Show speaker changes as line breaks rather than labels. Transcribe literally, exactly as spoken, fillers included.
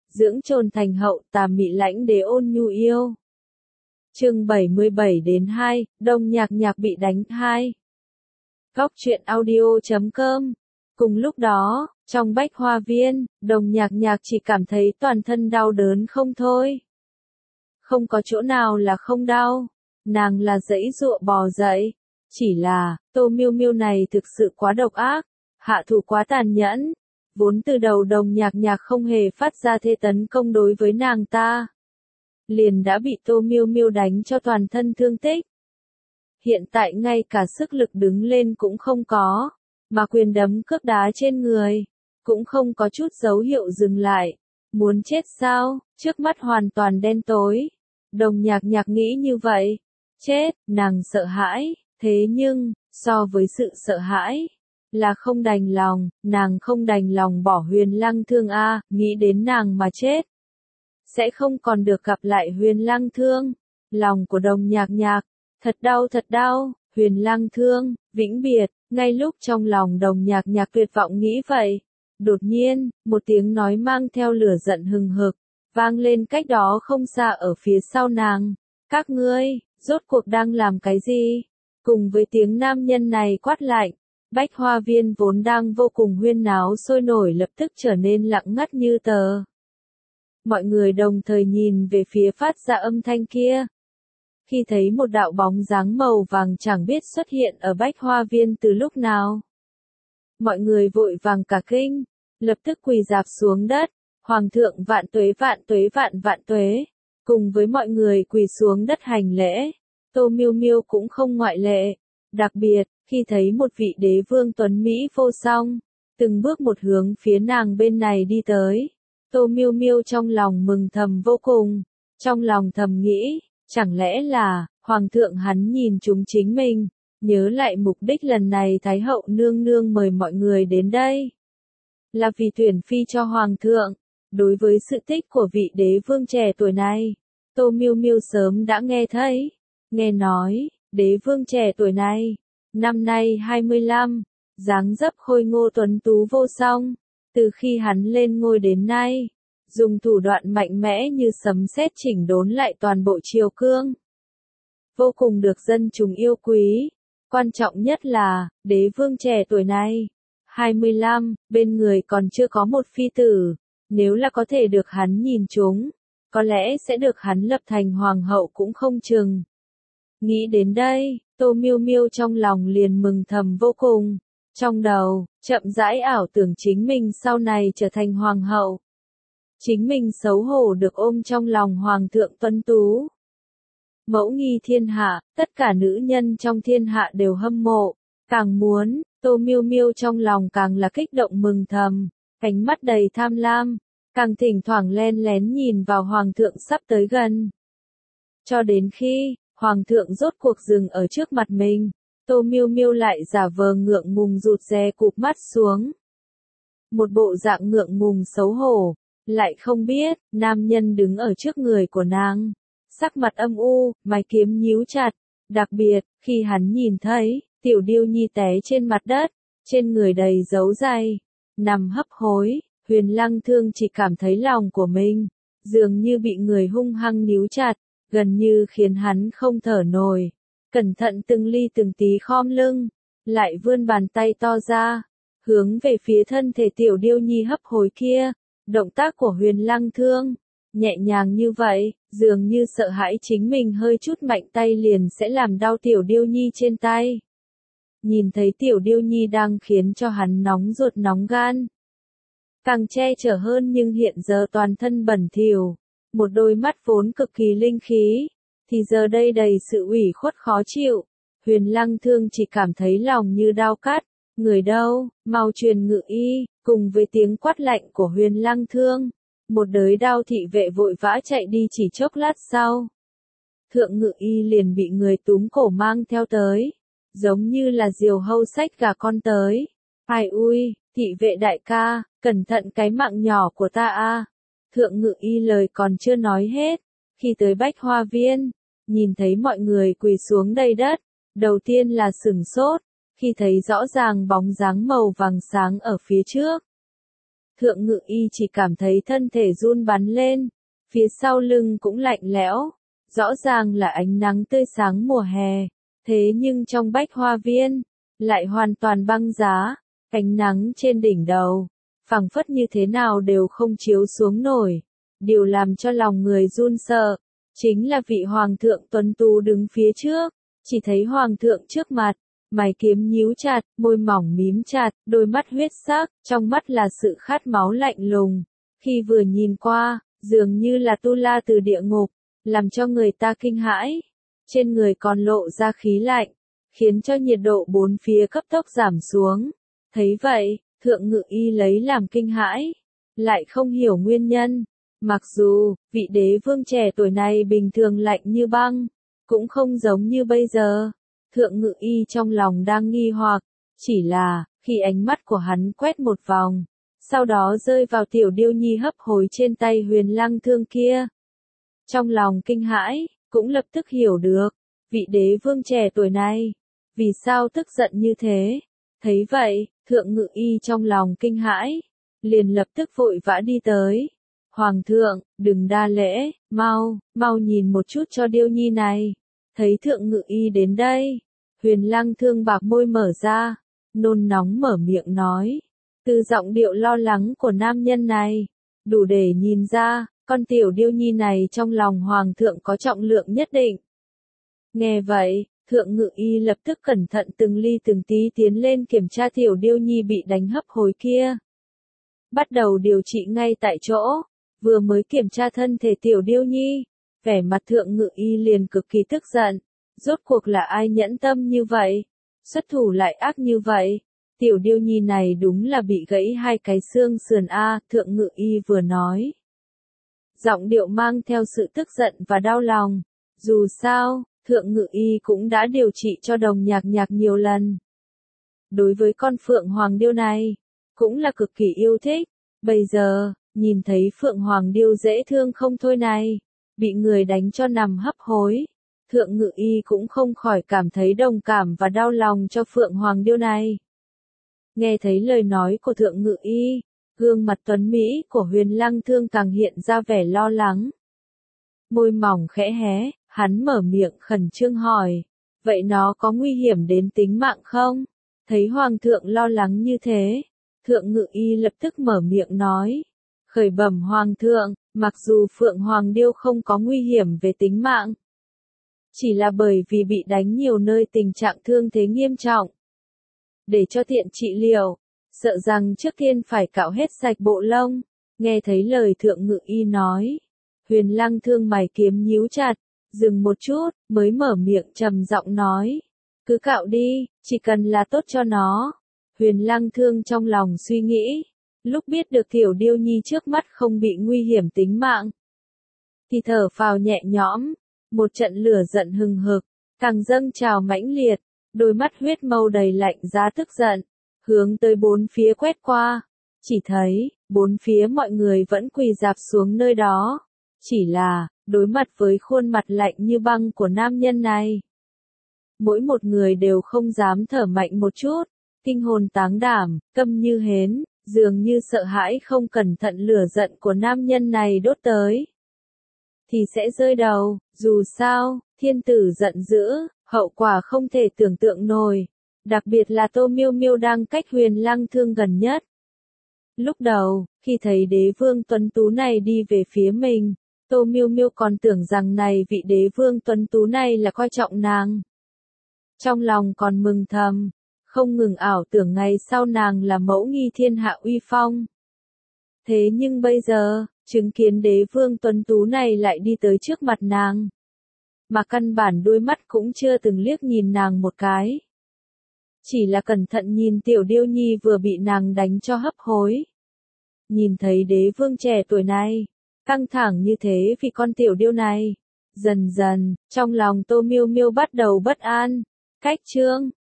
dưỡng trồn thành hậu, tà mị lãnh đế ôn nhu yêu. Chương bảy mươi bảy đến hai, Đông Nhạc Nhạc bị đánh hai. Góc truyện audio chấm com. Cùng lúc đó, trong Bách Hoa Viên, Đồng Nhạc Nhạc chỉ cảm thấy toàn thân đau đớn không thôi. Không có chỗ nào là không đau, nàng là giãy giụa bò dậy. Chỉ là, Tô Miêu Miêu này thực sự quá độc ác, hạ thủ quá tàn nhẫn. Vốn từ đầu Đồng Nhạc Nhạc không hề phát ra thế tấn công đối với nàng ta, liền đã bị Tô Miêu Miêu đánh cho toàn thân thương tích. Hiện tại ngay cả sức lực đứng lên cũng không có, mà quyền đấm cước đá trên người, cũng không có chút dấu hiệu dừng lại. Muốn chết sao? Trước mắt hoàn toàn đen tối. Đồng Nhạc Nhạc nghĩ như vậy. Chết, nàng sợ hãi, thế nhưng, so với sự sợ hãi, là không đành lòng, nàng không đành lòng bỏ Huyền Lăng Thương a, nghĩ đến nàng mà chết, sẽ không còn được gặp lại Huyền Lăng Thương. Lòng của Đồng Nhạc Nhạc, thật đau thật đau, Huyền Lăng Thương, vĩnh biệt. Ngay lúc trong lòng Đồng Nhạc Nhạc tuyệt vọng nghĩ vậy, đột nhiên, một tiếng nói mang theo lửa giận hừng hực, vang lên cách đó không xa ở phía sau nàng. Các ngươi, rốt cuộc đang làm cái gì? Cùng với tiếng nam nhân này quát lạnh, Bách Hoa Viên vốn đang vô cùng huyên náo sôi nổi lập tức trở nên lặng ngắt như tờ. Mọi người đồng thời nhìn về phía phát ra âm thanh kia. Khi thấy một đạo bóng dáng màu vàng chẳng biết xuất hiện ở Bách Hoa Viên từ lúc nào, mọi người vội vàng cả kinh, lập tức quỳ rạp xuống đất. Hoàng thượng vạn tuế vạn tuế vạn vạn tuế. Cùng với mọi người quỳ xuống đất hành lễ, Tô Miêu Miêu cũng không ngoại lệ. Đặc biệt, khi thấy một vị đế vương tuấn Mỹ vô song, từng bước một hướng phía nàng bên này đi tới, Tô Miêu Miêu trong lòng mừng thầm vô cùng. Trong lòng thầm nghĩ, chẳng lẽ là, Hoàng thượng hắn nhìn chúng chính mình, nhớ lại mục đích lần này Thái hậu nương nương mời mọi người đến đây, là vì tuyển phi cho Hoàng thượng. Đối với sự tích của vị đế vương trẻ tuổi này, Tô Miêu Miêu sớm đã nghe thấy. Nghe nói, đế vương trẻ tuổi này, năm nay hai mươi lăm, dáng dấp khôi ngô tuấn tú vô song. Từ khi hắn lên ngôi đến nay, dùng thủ đoạn mạnh mẽ như sấm sét chỉnh đốn lại toàn bộ triều cương, vô cùng được dân chúng yêu quý. Quan trọng nhất là, đế vương trẻ tuổi này, hai mươi lăm, bên người còn chưa có một phi tử. Nếu là có thể được hắn nhìn trúng, có lẽ sẽ được hắn lập thành hoàng hậu cũng không chừng. Nghĩ đến đây, Tô Miêu Miêu trong lòng liền mừng thầm vô cùng. Trong đầu, chậm rãi ảo tưởng chính mình sau này trở thành hoàng hậu. Chính mình xấu hổ được ôm trong lòng hoàng thượng tuấn tú. Mẫu nghi thiên hạ, tất cả nữ nhân trong thiên hạ đều hâm mộ, càng muốn. Tô Miêu Miêu trong lòng càng là kích động mừng thầm, ánh mắt đầy tham lam, càng thỉnh thoảng len lén nhìn vào Hoàng thượng sắp tới gần. Cho đến khi, Hoàng thượng rốt cuộc dừng ở trước mặt mình, Tô Miêu Miêu lại giả vờ ngượng ngùng rụt rè cụp mắt xuống. Một bộ dạng ngượng ngùng xấu hổ, lại không biết, nam nhân đứng ở trước người của nàng, sắc mặt âm u, mày kiếm nhíu chặt, đặc biệt, khi hắn nhìn thấy, Tiểu Điêu Nhi té trên mặt đất, trên người đầy dấu giày, nằm hấp hối, Huyền Lăng Thương chỉ cảm thấy lòng của mình, dường như bị người hung hăng níu chặt, gần như khiến hắn không thở nổi. Cẩn thận từng ly từng tí khom lưng, lại vươn bàn tay to ra, hướng về phía thân thể Tiểu Điêu Nhi hấp hối kia. Động tác của Huyền Lăng Thương, nhẹ nhàng như vậy, dường như sợ hãi chính mình hơi chút mạnh tay liền sẽ làm đau Tiểu Điêu Nhi trên tay. Nhìn thấy Tiểu Điêu Nhi đang khiến cho hắn nóng ruột nóng gan, càng che chở hơn nhưng hiện giờ toàn thân bẩn thỉu, một đôi mắt vốn cực kỳ linh khí, thì giờ đây đầy sự ủy khuất khó chịu. Huyền Lăng Thương chỉ cảm thấy lòng như đao cắt, người đâu, mau truyền ngự y. Cùng với tiếng quát lạnh của Huyền Lăng Thương, một đới đao thị vệ vội vã chạy đi. Chỉ chốc lát sau, thượng ngự y liền bị người túm cổ mang theo tới, giống như là diều hâu xách gà con tới. Ai ui, thị vệ đại ca, cẩn thận cái mạng nhỏ của ta a. Thượng ngự y lời còn chưa nói hết, khi tới Bách Hoa Viên, nhìn thấy mọi người quỳ xuống đầy đất, đầu tiên là sửng sốt, khi thấy rõ ràng bóng dáng màu vàng sáng ở phía trước. Thượng Ngự Y chỉ cảm thấy thân thể run bắn lên, phía sau lưng cũng lạnh lẽo, rõ ràng là ánh nắng tươi sáng mùa hè, thế nhưng trong bách hoa viên, lại hoàn toàn băng giá, ánh nắng trên đỉnh đầu, phảng phất như thế nào đều không chiếu xuống nổi. Điều làm cho lòng người run sợ, chính là vị hoàng thượng tuấn tú đứng phía trước, chỉ thấy hoàng thượng trước mặt, mày kiếm nhíu chặt, môi mỏng mím chặt, đôi mắt huyết sắc, trong mắt là sự khát máu lạnh lùng. Khi vừa nhìn qua, dường như là tu la từ địa ngục, làm cho người ta kinh hãi. Trên người còn lộ ra khí lạnh, khiến cho nhiệt độ bốn phía cấp tốc giảm xuống. Thấy vậy, Thượng Ngự Y lấy làm kinh hãi, lại không hiểu nguyên nhân. Mặc dù, vị đế vương trẻ tuổi này bình thường lạnh như băng, cũng không giống như bây giờ. Thượng Ngự Y trong lòng đang nghi hoặc, chỉ là, khi ánh mắt của hắn quét một vòng, sau đó rơi vào tiểu điêu nhi hấp hối trên tay Huyền Lăng Thương kia. Trong lòng kinh hãi, cũng lập tức hiểu được, vị đế vương trẻ tuổi này, vì sao tức giận như thế. Thấy vậy, Thượng Ngự Y trong lòng kinh hãi, liền lập tức vội vã đi tới. Hoàng thượng, đừng đa lễ, mau, mau nhìn một chút cho điêu nhi này. Thấy Thượng Ngự Y đến đây, Huyền Lăng Thương bạc môi mở ra, nôn nóng mở miệng nói. Từ giọng điệu lo lắng của nam nhân này, đủ để nhìn ra, con tiểu điêu nhi này trong lòng hoàng thượng có trọng lượng nhất định. Nghe vậy, Thượng Ngự Y lập tức cẩn thận từng ly từng tí tiến lên kiểm tra tiểu điêu nhi bị đánh hấp hối kia. Bắt đầu điều trị ngay tại chỗ, vừa mới kiểm tra thân thể tiểu điêu nhi, vẻ mặt Thượng Ngự Y liền cực kỳ tức giận. Rốt cuộc là ai nhẫn tâm như vậy? Xuất thủ lại ác như vậy? Tiểu điêu nhi này đúng là bị gãy hai cái xương sườn a, Thượng Ngự Y vừa nói. Giọng điệu mang theo sự tức giận và đau lòng. Dù sao, Thượng Ngự Y cũng đã điều trị cho Đồng Nhạc Nhạc nhiều lần. Đối với con Phượng Hoàng điêu này, cũng là cực kỳ yêu thích. Bây giờ, nhìn thấy Phượng Hoàng điêu dễ thương không thôi này, bị người đánh cho nằm hấp hối. Thượng Ngự Y cũng không khỏi cảm thấy đồng cảm và đau lòng cho Phượng Hoàng điêu này. Nghe thấy lời nói của Thượng Ngự Y, gương mặt tuấn Mỹ của Huyền Lăng Thương càng hiện ra vẻ lo lắng. Môi mỏng khẽ hé, hắn mở miệng khẩn trương hỏi, vậy nó có nguy hiểm đến tính mạng không? Thấy Hoàng thượng lo lắng như thế, Thượng Ngự Y lập tức mở miệng nói, khởi bẩm Hoàng thượng, mặc dù Phượng Hoàng điêu không có nguy hiểm về tính mạng, chỉ là bởi vì bị đánh nhiều nơi tình trạng thương thế nghiêm trọng. Để cho tiện trị liệu, sợ rằng trước tiên phải cạo hết sạch bộ lông. Nghe thấy lời Thượng Ngự Y nói, Huyền Lăng Thương mày kiếm nhíu chặt, dừng một chút, mới mở miệng trầm giọng nói, cứ cạo đi, chỉ cần là tốt cho nó. Huyền Lăng Thương trong lòng suy nghĩ, lúc biết được tiểu điêu nhi trước mắt không bị nguy hiểm tính mạng, thì thở phào nhẹ nhõm. Một trận lửa giận hừng hực, càng dâng trào mãnh liệt, đôi mắt huyết mâu đầy lạnh giá tức giận, hướng tới bốn phía quét qua. Chỉ thấy, bốn phía mọi người vẫn quỳ rạp xuống nơi đó. Chỉ là, đối mặt với khuôn mặt lạnh như băng của nam nhân này, mỗi một người đều không dám thở mạnh một chút, kinh hồn táng đảm, câm như hến, dường như sợ hãi không cẩn thận lửa giận của nam nhân này đốt tới thì sẽ rơi đầu. Dù sao, thiên tử giận dữ, hậu quả không thể tưởng tượng nổi, đặc biệt là Tô Miêu Miêu đang cách Huyền Lăng Thương gần nhất. Lúc đầu, khi thấy đế vương tuấn tú này đi về phía mình, Tô Miêu Miêu còn tưởng rằng này vị đế vương tuấn tú này là coi trọng nàng. Trong lòng còn mừng thầm, không ngừng ảo tưởng ngày sau nàng là mẫu nghi thiên hạ uy phong. Thế nhưng bây giờ, chứng kiến đế vương tuấn tú này lại đi tới trước mặt nàng, mà căn bản đôi mắt cũng chưa từng liếc nhìn nàng một cái. Chỉ là cẩn thận nhìn tiểu điêu nhi vừa bị nàng đánh cho hấp hối. Nhìn thấy đế vương trẻ tuổi này, căng thẳng như thế vì con tiểu điêu này. Dần dần, trong lòng Tô Miêu Miêu bắt đầu bất an. Cách chương